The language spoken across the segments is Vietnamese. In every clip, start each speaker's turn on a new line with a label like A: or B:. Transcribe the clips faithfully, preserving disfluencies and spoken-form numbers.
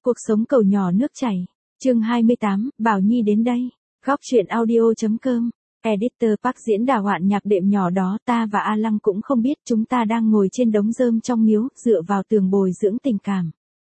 A: Cuộc sống cầu nhỏ nước chảy. Chương hai mươi tám, Bảo Nhi đến đây. Góc truyện audio.com. Editor Park diễn đào hoạn nhạc đệm nhỏ đó, ta và A Lăng cũng không biết, chúng ta đang ngồi trên đống rơm trong miếu, dựa vào tường bồi dưỡng tình cảm.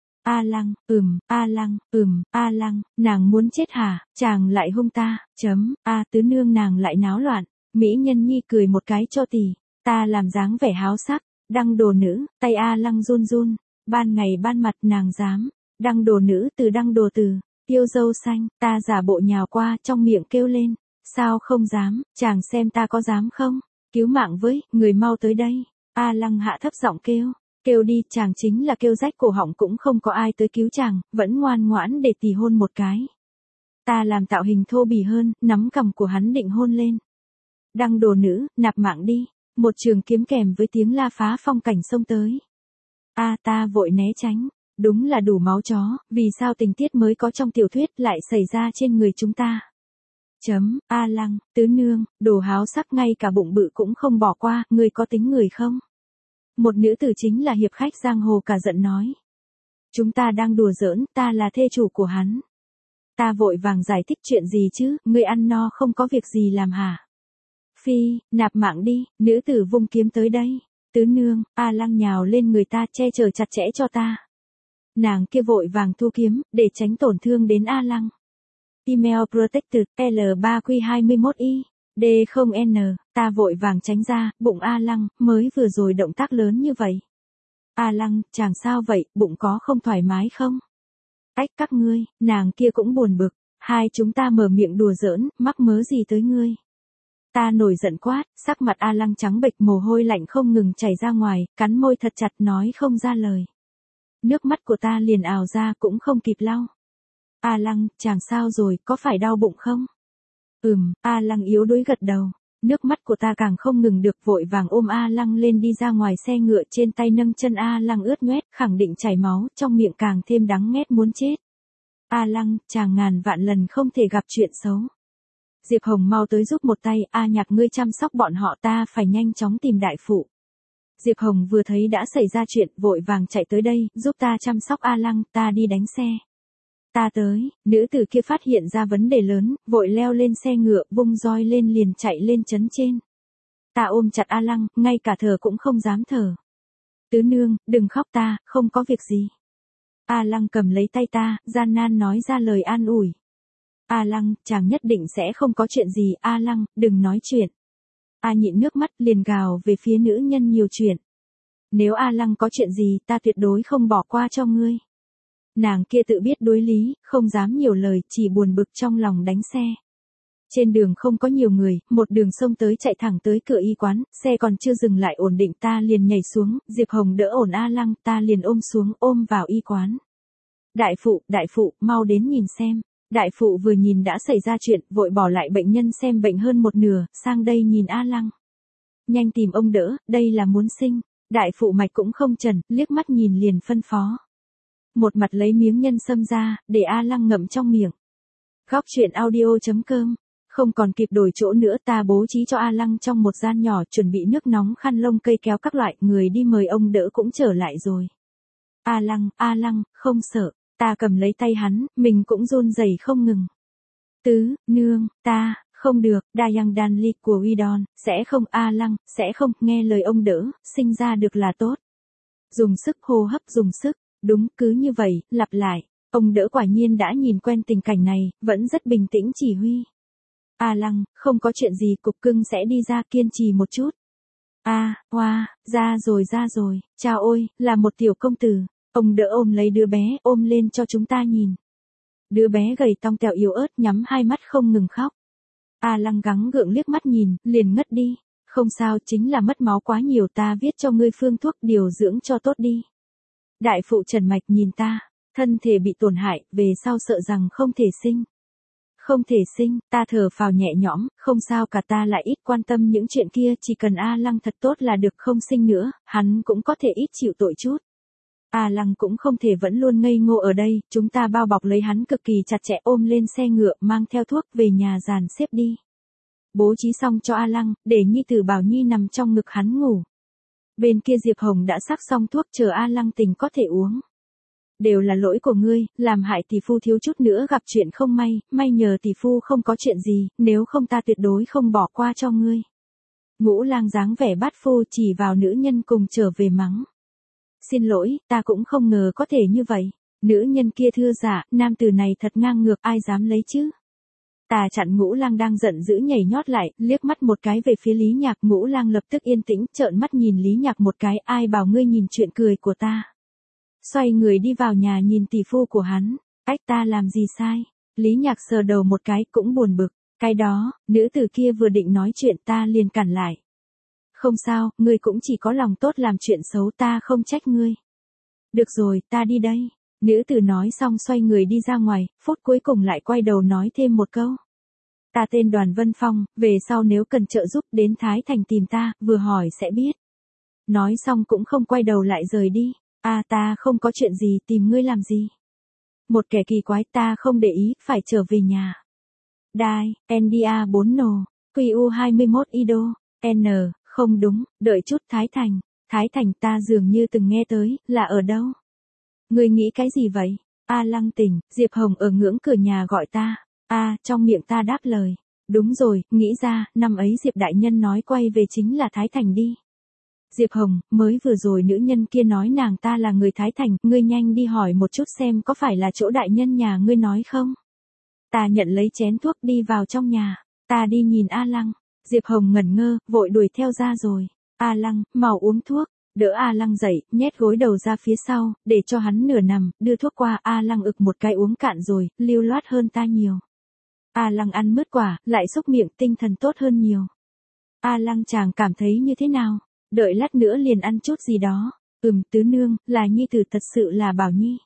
A: A Lăng, ừm, A Lăng, ừm, A Lăng, nàng muốn chết hả, chàng lại hung ta, chấm, A tứ nương nàng lại náo loạn. Mỹ Nhân Nhi cười một cái cho tì, ta làm dáng vẻ háo sắc, đăng đồ nữ, tay A Lăng run run, ban ngày ban mặt nàng dám, đăng đồ nữ từ đăng đồ từ, yêu dâu xanh, ta giả bộ nhào qua trong miệng kêu lên, sao không dám, chàng xem ta có dám không, cứu mạng với, người mau tới đây, A Lăng hạ thấp giọng kêu. Kêu đi, chàng chính là kêu rách cổ họng cũng không có ai tới cứu chàng, vẫn ngoan ngoãn để tì hôn một cái. Ta làm tạo hình thô bỉ hơn, nắm cằm của hắn định hôn lên. Đăng đồ nữ, nạp mạng đi, một trường kiếm kèm với tiếng la phá phong cảnh xông tới. A ta vội né tránh, đúng là đủ máu chó, vì sao tình tiết mới có trong tiểu thuyết lại xảy ra trên người chúng ta. Chấm, A Lăng, tứ nương, đồ háo sắc ngay cả bụng bự cũng không bỏ qua, ngươi có tính người không? Một nữ tử chính là hiệp khách giang hồ cả giận nói. Chúng ta đang đùa giỡn, ta là thê chủ của hắn. Ta vội vàng giải thích chuyện gì chứ, ngươi ăn no không có việc gì làm hả? Phi, nạp mạng đi, nữ tử vung kiếm tới đây. Tứ nương, A Lăng nhào lên người ta che chở chặt chẽ cho ta. Nàng kia vội vàng thu kiếm, để tránh tổn thương đến A Lăng. Email Protected, L ba Q hai mốt I. D không N, ta vội vàng tránh ra, bụng A Lăng, mới vừa rồi động tác lớn như vậy. A Lăng, chàng sao vậy, bụng có không thoải mái không? Ách các ngươi, nàng kia cũng buồn bực, hai chúng ta mở miệng đùa giỡn, mắc mớ gì tới ngươi? Ta nổi giận quát, sắc mặt A Lăng trắng bệch, mồ hôi lạnh không ngừng chảy ra ngoài, cắn môi thật chặt nói không ra lời. Nước mắt của ta liền ào ra cũng không kịp lau. A Lăng, chàng sao rồi, có phải đau bụng không? Ừm, A Lăng yếu đuối gật đầu, nước mắt của ta càng không ngừng được, vội vàng ôm A Lăng lên đi ra ngoài xe ngựa, trên tay nâng chân A Lăng ướt nhoét, khẳng định chảy máu, trong miệng càng thêm đắng nghét muốn chết. A Lăng, chàng ngàn vạn lần không thể gặp chuyện xấu. Diệp Hồng mau tới giúp một tay, A Nhạc ngươi chăm sóc bọn họ, ta phải nhanh chóng tìm đại phụ. Diệp Hồng vừa thấy đã xảy ra chuyện, vội vàng chạy tới đây, giúp ta chăm sóc A Lăng, ta đi đánh xe. Ta tới, nữ tử kia phát hiện ra vấn đề lớn, vội leo lên xe ngựa, vung roi lên liền chạy lên trấn trên. Ta ôm chặt A Lăng, ngay cả thở cũng không dám thở. Tứ nương, đừng khóc ta, không có việc gì. A Lăng cầm lấy tay ta, gian nan nói ra lời an ủi. A Lăng, chàng nhất định sẽ không có chuyện gì, A Lăng, đừng nói chuyện. A nhịn nước mắt liền gào về phía nữ nhân nhiều chuyện. Nếu A Lăng có chuyện gì, ta tuyệt đối không bỏ qua cho ngươi. Nàng kia tự biết đối lý, không dám nhiều lời, chỉ buồn bực trong lòng đánh xe. Trên đường không có nhiều người, một đường xông tới chạy thẳng tới cửa y quán, xe còn chưa dừng lại ổn định, ta liền nhảy xuống, Diệp Hồng đỡ ổn A Lăng, ta liền ôm xuống, ôm vào y quán. Đại phụ, đại phụ, mau đến nhìn xem. Đại phụ vừa nhìn đã xảy ra chuyện, vội bỏ lại bệnh nhân xem bệnh hơn một nửa, sang đây nhìn A Lăng. Nhanh tìm ông đỡ, đây là muốn sinh. Đại phụ mạch cũng không trần, liếc mắt nhìn liền phân phó. Một mặt lấy miếng nhân sâm ra, để A Lăng ngậm trong miệng. Góc truyện audio.com. Không còn kịp đổi chỗ nữa, ta bố trí cho A Lăng trong một gian nhỏ, chuẩn bị nước nóng, khăn lông, cây kéo các loại, người đi mời ông đỡ cũng trở lại rồi. A Lăng, A Lăng, không sợ, ta cầm lấy tay hắn, mình cũng run rẩy không ngừng. Tứ, nương, ta, không được, Dayang Danli của Widon, sẽ không, A Lăng, sẽ không, nghe lời ông đỡ, sinh ra được là tốt. Dùng sức hô hấp, dùng sức. Đúng, cứ như vậy, lặp lại. Ông đỡ quả nhiên đã nhìn quen tình cảnh này, vẫn rất bình tĩnh chỉ huy. A Lăng, không có chuyện gì, cục cưng sẽ đi ra, kiên trì một chút. A, hoa, ra rồi ra rồi, chào ôi, là một tiểu công tử. Ông đỡ ôm lấy đứa bé, ôm lên cho chúng ta nhìn. Đứa bé gầy tong teo yếu ớt, nhắm hai mắt không ngừng khóc. A Lăng gắng gượng liếc mắt nhìn, liền ngất đi. Không sao, chính là mất máu quá nhiều, ta viết cho ngươi phương thuốc điều dưỡng cho tốt đi. Đại phụ Trần Mạch nhìn ta, thân thể bị tổn hại, về sau sợ rằng không thể sinh. Không thể sinh, ta thở phào nhẹ nhõm, không sao cả, ta lại ít quan tâm những chuyện kia, chỉ cần A Lăng thật tốt là được, không sinh nữa, hắn cũng có thể ít chịu tội chút. A Lăng cũng không thể vẫn luôn ngây ngô ở đây, chúng ta bao bọc lấy hắn cực kỳ chặt chẽ, ôm lên xe ngựa, mang theo thuốc về nhà dàn xếp đi. Bố trí xong cho A Lăng, để nhi tử Bảo Nhi nằm trong ngực hắn ngủ. Bên kia Diệp Hồng đã sắc xong thuốc, chờ A Lăng tỉnh có thể uống. Đều là lỗi của ngươi, làm hại tỷ phu thiếu chút nữa gặp chuyện không may, may nhờ tỷ phu không có chuyện gì, nếu không ta tuyệt đối không bỏ qua cho ngươi. Ngũ Lang dáng vẻ bát phu chỉ vào nữ nhân cùng trở về mắng. Xin lỗi, ta cũng không ngờ có thể như vậy. Nữ nhân kia thưa dạ, nam tử này thật ngang ngược, ai dám lấy chứ. Ta chặn Ngũ Lang đang giận dữ nhảy nhót lại, liếc mắt một cái về phía Lý Nhạc. Ngũ Lang lập tức yên tĩnh, trợn mắt nhìn Lý Nhạc một cái, ai bảo ngươi nhìn chuyện cười của ta. Xoay người đi vào nhà nhìn tỷ phu của hắn, ách ta làm gì sai. Lý Nhạc sờ đầu một cái cũng buồn bực, cái đó, nữ tử kia vừa định nói chuyện ta liền cản lại. Không sao, ngươi cũng chỉ có lòng tốt làm chuyện xấu, ta không trách ngươi. Được rồi, ta đi đây. Nữ tử nói xong xoay người đi ra ngoài, phút cuối cùng lại quay đầu nói thêm một câu. Ta tên Đoàn Vân Phong, về sau nếu cần trợ giúp đến Thái Thành tìm ta, vừa hỏi sẽ biết. Nói xong cũng không quay đầu lại rời đi. À ta không có chuyện gì, tìm ngươi làm gì. Một kẻ kỳ quái, ta không để ý, phải trở về nhà. Đai, en đê a bốn nồ, quy u hai mươi mốt Ido, N, không đúng, đợi chút Thái Thành. Thái Thành ta dường như từng nghe tới, là ở đâu? Ngươi nghĩ cái gì vậy? A Lăng tỉnh, Diệp Hồng ở ngưỡng cửa nhà gọi ta. A, trong miệng ta đáp lời. Đúng rồi, nghĩ ra, năm ấy Diệp đại nhân nói quay về chính là Thái Thành đi. Diệp Hồng, mới vừa rồi nữ nhân kia nói nàng ta là người Thái Thành, ngươi nhanh đi hỏi một chút xem có phải là chỗ đại nhân nhà ngươi nói không? Ta nhận lấy chén thuốc đi vào trong nhà, ta đi nhìn A Lăng. Diệp Hồng ngẩn ngơ, vội đuổi theo ra rồi. A Lăng, mau uống thuốc. Đỡ A Lăng dậy, nhét gối đầu ra phía sau, để cho hắn nửa nằm, đưa thuốc qua. A Lăng ực một cái uống cạn rồi, lưu loát hơn ta nhiều. A Lăng ăn mứt quả, lại xúc miệng, tinh thần tốt hơn nhiều. A Lăng chàng cảm thấy như thế nào? Đợi lát nữa liền ăn chút gì đó. Ừm, tứ nương, là nhi tử thật sự là Bảo Nhi.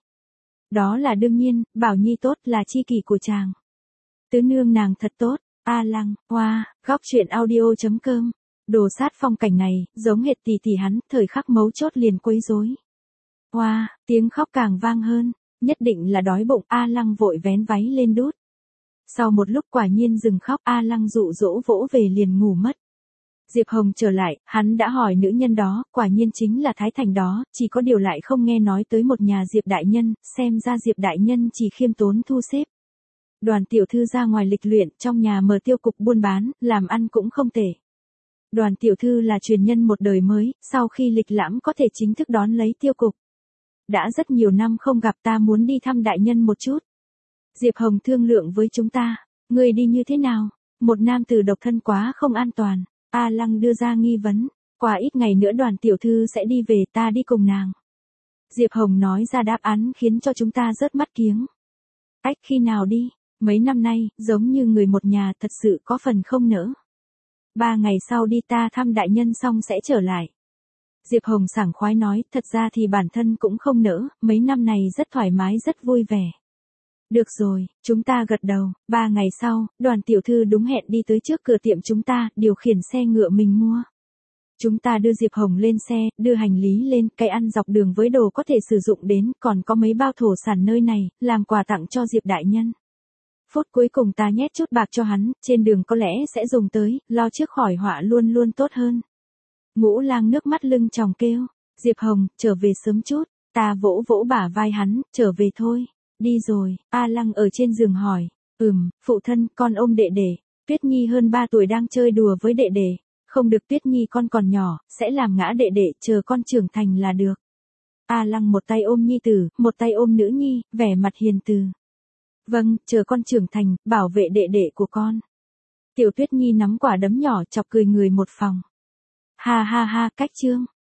A: Đó là đương nhiên, Bảo Nhi tốt là chi kỷ của chàng. Tứ nương nàng thật tốt. A Lăng, hoa, wow, góc truyện audio chấm com. Đồ sát phong cảnh này, giống hệt tỷ tỷ hắn, thời khắc mấu chốt liền quấy rối. Hoa, wow, tiếng khóc càng vang hơn, nhất định là đói bụng. A Lăng vội vén váy lên đút. Sau một lúc quả nhiên dừng khóc, A Lăng dụ dỗ vỗ về liền ngủ mất. Diệp Hồng trở lại, hắn đã hỏi nữ nhân đó, quả nhiên chính là Thái Thành đó, chỉ có điều lại không nghe nói tới một nhà Diệp đại nhân, xem ra Diệp đại nhân chỉ khiêm tốn thu xếp. Đoàn tiểu thư ra ngoài lịch luyện, trong nhà mở tiêu cục buôn bán, làm ăn cũng không tệ. Đoàn tiểu thư là truyền nhân một đời mới, sau khi lịch lãm có thể chính thức đón lấy tiêu cục. Đã rất nhiều năm không gặp, ta muốn đi thăm đại nhân một chút. Diệp Hồng thương lượng với chúng ta, người đi như thế nào? Một nam tử độc thân quá không an toàn. A Lăng đưa ra nghi vấn, qua ít ngày nữa đoàn tiểu thư sẽ đi về, ta đi cùng nàng. Diệp Hồng nói ra đáp án khiến cho chúng ta rớt mắt kiếng. Ách, khi nào đi? Mấy năm nay, giống như người một nhà, thật sự có phần không nỡ. Ba ngày sau đi, ta thăm đại nhân xong sẽ trở lại. Diệp Hồng sảng khoái nói, thật ra thì bản thân cũng không nỡ, mấy năm này rất thoải mái rất vui vẻ. Được rồi, chúng ta gật đầu. Ba ngày sau, đoàn tiểu thư đúng hẹn đi tới trước cửa tiệm chúng ta, điều khiển xe ngựa mình mua. Chúng ta đưa Diệp Hồng lên xe, đưa hành lý lên, cây ăn dọc đường với đồ có thể sử dụng đến, còn có mấy bao thổ sản nơi này, làm quà tặng cho Diệp đại nhân. Phút cuối cùng ta nhét chút bạc cho hắn, trên đường có lẽ sẽ dùng tới, lo trước khỏi họa luôn luôn tốt hơn. Ngũ Lang nước mắt lưng tròng kêu, Diệp Hồng, trở về sớm chút. Ta vỗ vỗ bả vai hắn, trở về thôi. Đi rồi. A Lăng ở trên giường hỏi, ừm, phụ thân, con ôm đệ đệ. Tuyết Nhi hơn ba tuổi đang chơi đùa với đệ đệ. Không được, Tuyết Nhi con còn nhỏ, sẽ làm ngã đệ đệ, chờ con trưởng thành là được. A Lăng một tay ôm nhi tử, một tay ôm nữ nhi, vẻ mặt hiền từ. Vâng, chờ con trưởng thành, bảo vệ đệ đệ của con. Tiểu Tuyết Nhi nắm quả đấm nhỏ chọc cười người một phòng. Ha ha ha, cách chương.